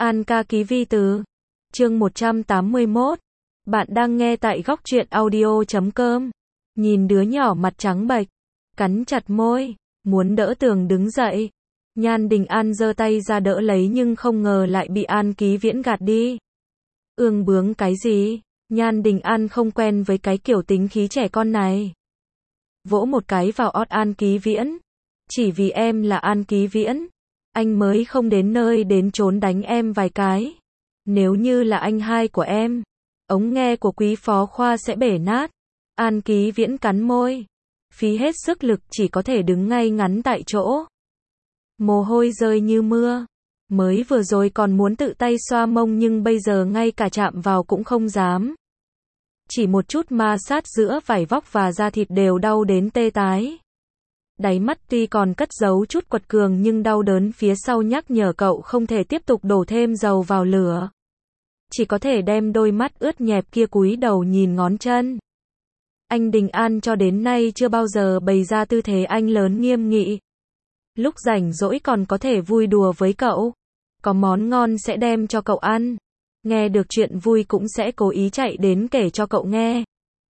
An ca ký vi từ. Chương 181. Bạn đang nghe tại góc truyện audio.com. Nhìn đứa nhỏ mặt trắng bệch, cắn chặt môi, muốn đỡ Tường đứng dậy. Nhan Đình An giơ tay ra đỡ lấy nhưng không ngờ lại bị An Ký Viễn gạt đi. Ương bướng cái gì? Nhan Đình An không quen với cái kiểu tính khí trẻ con này. Vỗ một cái vào ót An Ký Viễn. Chỉ vì em là An Ký Viễn, anh mới không đến nơi đến chốn đánh em vài cái. Nếu như là anh hai của em, ống nghe của quý phó khoa sẽ bể nát. An Ký Viễn cắn môi, phí hết sức lực chỉ có thể đứng ngay ngắn tại chỗ. Mồ hôi rơi như mưa. Mới vừa rồi còn muốn tự tay xoa mông nhưng bây giờ ngay cả chạm vào cũng không dám. Chỉ một chút ma sát giữa vải vóc và da thịt đều đau đến tê tái. Đáy mắt tuy còn cất giấu chút quật cường nhưng đau đớn phía sau nhắc nhở cậu không thể tiếp tục đổ thêm dầu vào lửa. Chỉ có thể đem đôi mắt ướt nhẹp kia cúi đầu nhìn ngón chân. Anh Đình An cho đến nay chưa bao giờ bày ra tư thế anh lớn nghiêm nghị. Lúc rảnh rỗi còn có thể vui đùa với cậu. Có món ngon sẽ đem cho cậu ăn. Nghe được chuyện vui cũng sẽ cố ý chạy đến kể cho cậu nghe.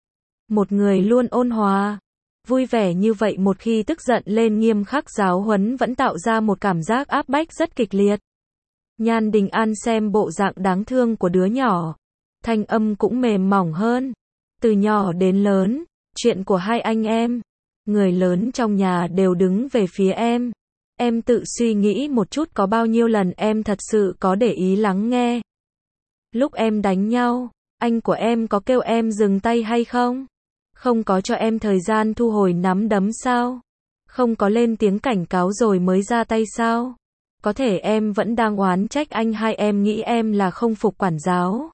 Một người luôn ôn hòa, vui vẻ như vậy một khi tức giận lên nghiêm khắc giáo huấn vẫn tạo ra một cảm giác áp bách rất kịch liệt. Nhan Đình An xem bộ dạng đáng thương của đứa nhỏ, thanh âm cũng mềm mỏng hơn. Từ nhỏ đến lớn, chuyện của hai anh em, người lớn trong nhà đều đứng về phía em. Em tự suy nghĩ một chút có bao nhiêu lần em thật sự có để ý lắng nghe. Lúc em đánh nhau, anh của em có kêu em dừng tay hay không? Không có cho em thời gian thu hồi nắm đấm sao? Không có lên tiếng cảnh cáo rồi mới ra tay sao? Có thể em vẫn đang oán trách anh hai em nghĩ em là không phục quản giáo.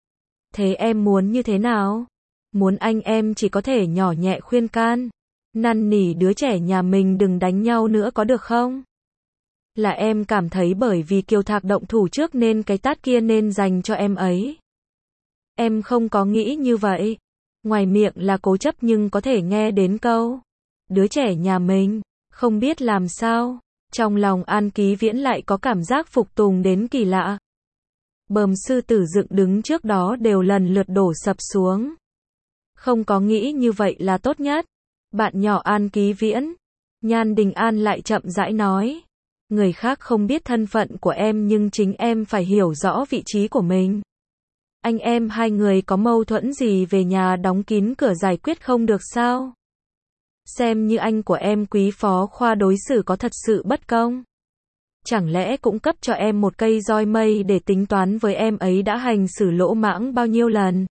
Thế em muốn như thế nào? Muốn anh em chỉ có thể nhỏ nhẹ khuyên can, năn nỉ đứa trẻ nhà mình đừng đánh nhau nữa có được không? Là em cảm thấy bởi vì Kiều Thạc động thủ trước nên cái tát kia nên dành cho em ấy. Em không có nghĩ như vậy. Ngoài miệng là cố chấp nhưng có thể nghe đến câu đứa trẻ nhà mình, không biết làm sao. Trong lòng An Ký Viễn lại có cảm giác phục tùng đến kỳ lạ. Bờm sư tử dựng đứng trước đó đều lần lượt đổ sập xuống. Không có nghĩ như vậy là tốt nhất. Bạn nhỏ An Ký Viễn. Nhan Đình An lại chậm rãi nói. Người khác không biết thân phận của em nhưng chính em phải hiểu rõ vị trí của mình. Anh em hai người có mâu thuẫn gì về nhà đóng kín cửa giải quyết không được sao? Xem như anh của em quý phó khoa đối xử có thật sự bất công. Chẳng lẽ cũng cấp cho em một cây roi mây để tính toán với em ấy đã hành xử lỗ mãng bao nhiêu lần?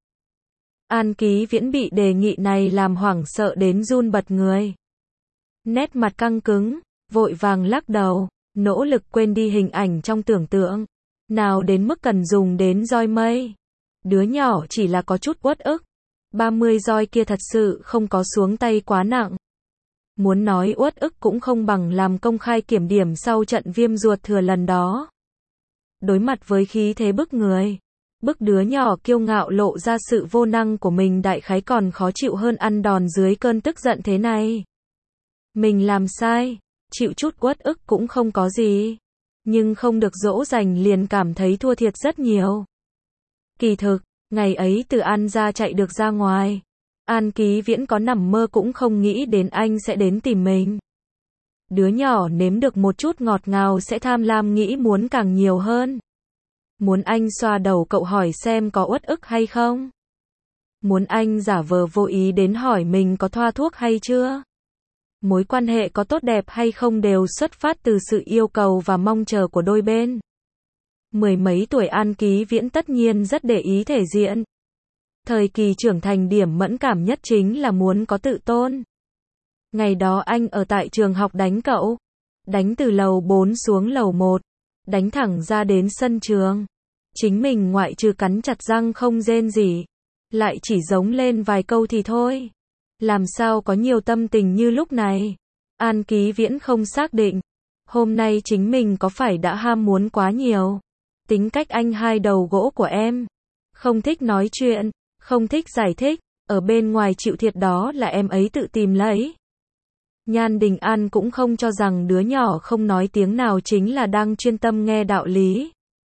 An Ký Viễn bị đề nghị này làm hoảng sợ đến run bật người. Nét mặt căng cứng, vội vàng lắc đầu, nỗ lực quên đi hình ảnh trong tưởng tượng. Nào đến mức cần dùng đến roi mây. Đứa nhỏ chỉ là có chút uất ức. 30 roi kia thật sự không có xuống tay quá nặng. Muốn nói uất ức cũng không bằng làm công khai kiểm điểm sau trận viêm ruột thừa lần đó. Đối mặt với khí thế bức người, bức đứa nhỏ kiêu ngạo lộ ra sự vô năng của mình đại khái còn khó chịu hơn ăn đòn dưới cơn tức giận thế này. Mình làm sai, chịu chút uất ức cũng không có gì. Nhưng không được dỗ dành liền cảm thấy thua thiệt rất nhiều. Kỳ thực, ngày ấy từ An gia chạy được ra ngoài, An Ký Viễn có nằm mơ cũng không nghĩ đến anh sẽ đến tìm mình. Đứa nhỏ nếm được một chút ngọt ngào sẽ tham lam nghĩ muốn càng nhiều hơn. Muốn anh xoa đầu cậu hỏi xem có uất ức hay không. Muốn anh giả vờ vô ý đến hỏi mình có thoa thuốc hay chưa. Mối quan hệ có tốt đẹp hay không đều xuất phát từ sự yêu cầu và mong chờ của đôi bên. Mười mấy tuổi An Ký Viễn tất nhiên rất để ý thể diện. Thời kỳ trưởng thành điểm mẫn cảm nhất chính là muốn có tự tôn. Ngày đó anh ở tại trường học đánh cậu. Đánh từ lầu 4 xuống lầu 1. Đánh thẳng ra đến sân trường. Chính mình ngoại trừ cắn chặt răng không rên gì. Lại chỉ giống lên vài câu thì thôi. Làm sao có nhiều tâm tình như lúc này. An Ký Viễn không xác định. Hôm nay chính mình có phải đã ham muốn quá nhiều. Tính cách anh hai đầu gỗ của em. Không thích nói chuyện, không thích giải thích, ở bên ngoài chịu thiệt đó là em ấy tự tìm lấy. Nhan Đình An cũng không cho rằng đứa nhỏ không nói tiếng nào chính là đang chuyên tâm nghe đạo lý.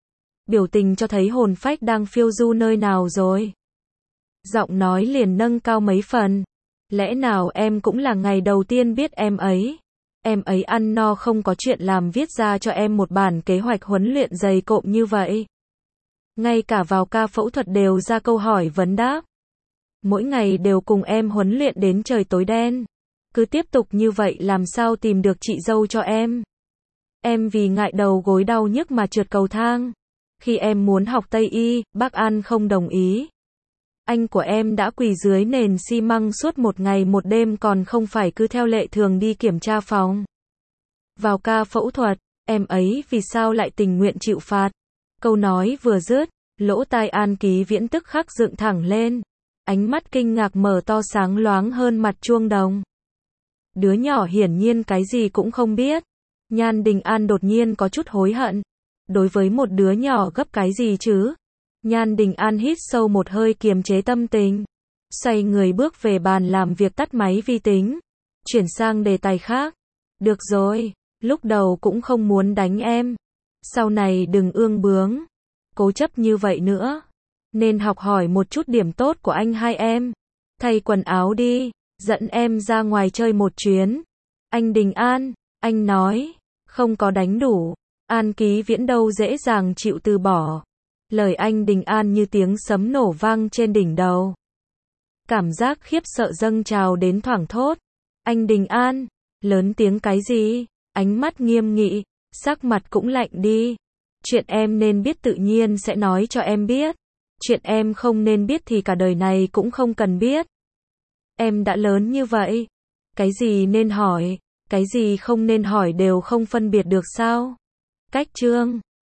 biểu tình cho thấy hồn phách đang phiêu du nơi nào rồi. Giọng nói liền nâng cao mấy phần. Lẽ nào em cũng là ngày đầu tiên biết em ấy? Em ấy ăn no không có chuyện làm viết ra cho em một bản kế hoạch huấn luyện dày cộm như vậy. Ngay cả vào ca phẫu thuật đều ra câu hỏi vấn đáp. Mỗi ngày đều cùng em huấn luyện đến trời tối đen. Cứ tiếp tục như vậy làm sao tìm được chị dâu cho em? Em vì ngại đầu gối đau nhức mà trượt cầu thang. Khi em muốn học Tây y, bác An không đồng ý. Anh của em đã quỳ dưới nền xi măng suốt một ngày một đêm còn không phải cứ theo lệ thường đi kiểm tra phòng. Vào ca phẫu thuật, em ấy vì sao lại tình nguyện chịu phạt? Câu nói vừa dứt, lỗ tai An Ký Viễn tức khắc dựng thẳng lên. Ánh mắt kinh ngạc mở to sáng loáng hơn mặt chuông đồng. Đứa nhỏ hiển nhiên cái gì cũng không biết. Nhan Đình An đột nhiên có chút hối hận. Đối với một đứa nhỏ gấp cái gì chứ? Nhan Đình An hít sâu một hơi kiềm chế tâm tình. Xoay người bước về bàn làm việc tắt máy vi tính. Chuyển sang đề tài khác. Được rồi, lúc đầu cũng không muốn đánh em. Sau này đừng ương bướng. Cố chấp như vậy nữa. Nên học hỏi một chút điểm tốt của anh hai em. Thay quần áo đi, dẫn em ra ngoài chơi một chuyến. Anh Đình An, anh nói, không có đánh đủ. An Ký Viễn đâu dễ dàng chịu từ bỏ. Lời anh Đình An như tiếng sấm nổ vang trên đỉnh đầu. Cảm giác khiếp sợ dâng trào đến thoảng thốt. Anh Đình An, lớn tiếng cái gì? Ánh mắt nghiêm nghị, sắc mặt cũng lạnh đi. Chuyện em nên biết tự nhiên sẽ nói cho em biết. Chuyện em không nên biết thì cả đời này cũng không cần biết. Em đã lớn như vậy. Cái gì nên hỏi, cái gì không nên hỏi đều không phân biệt được sao? Cách chương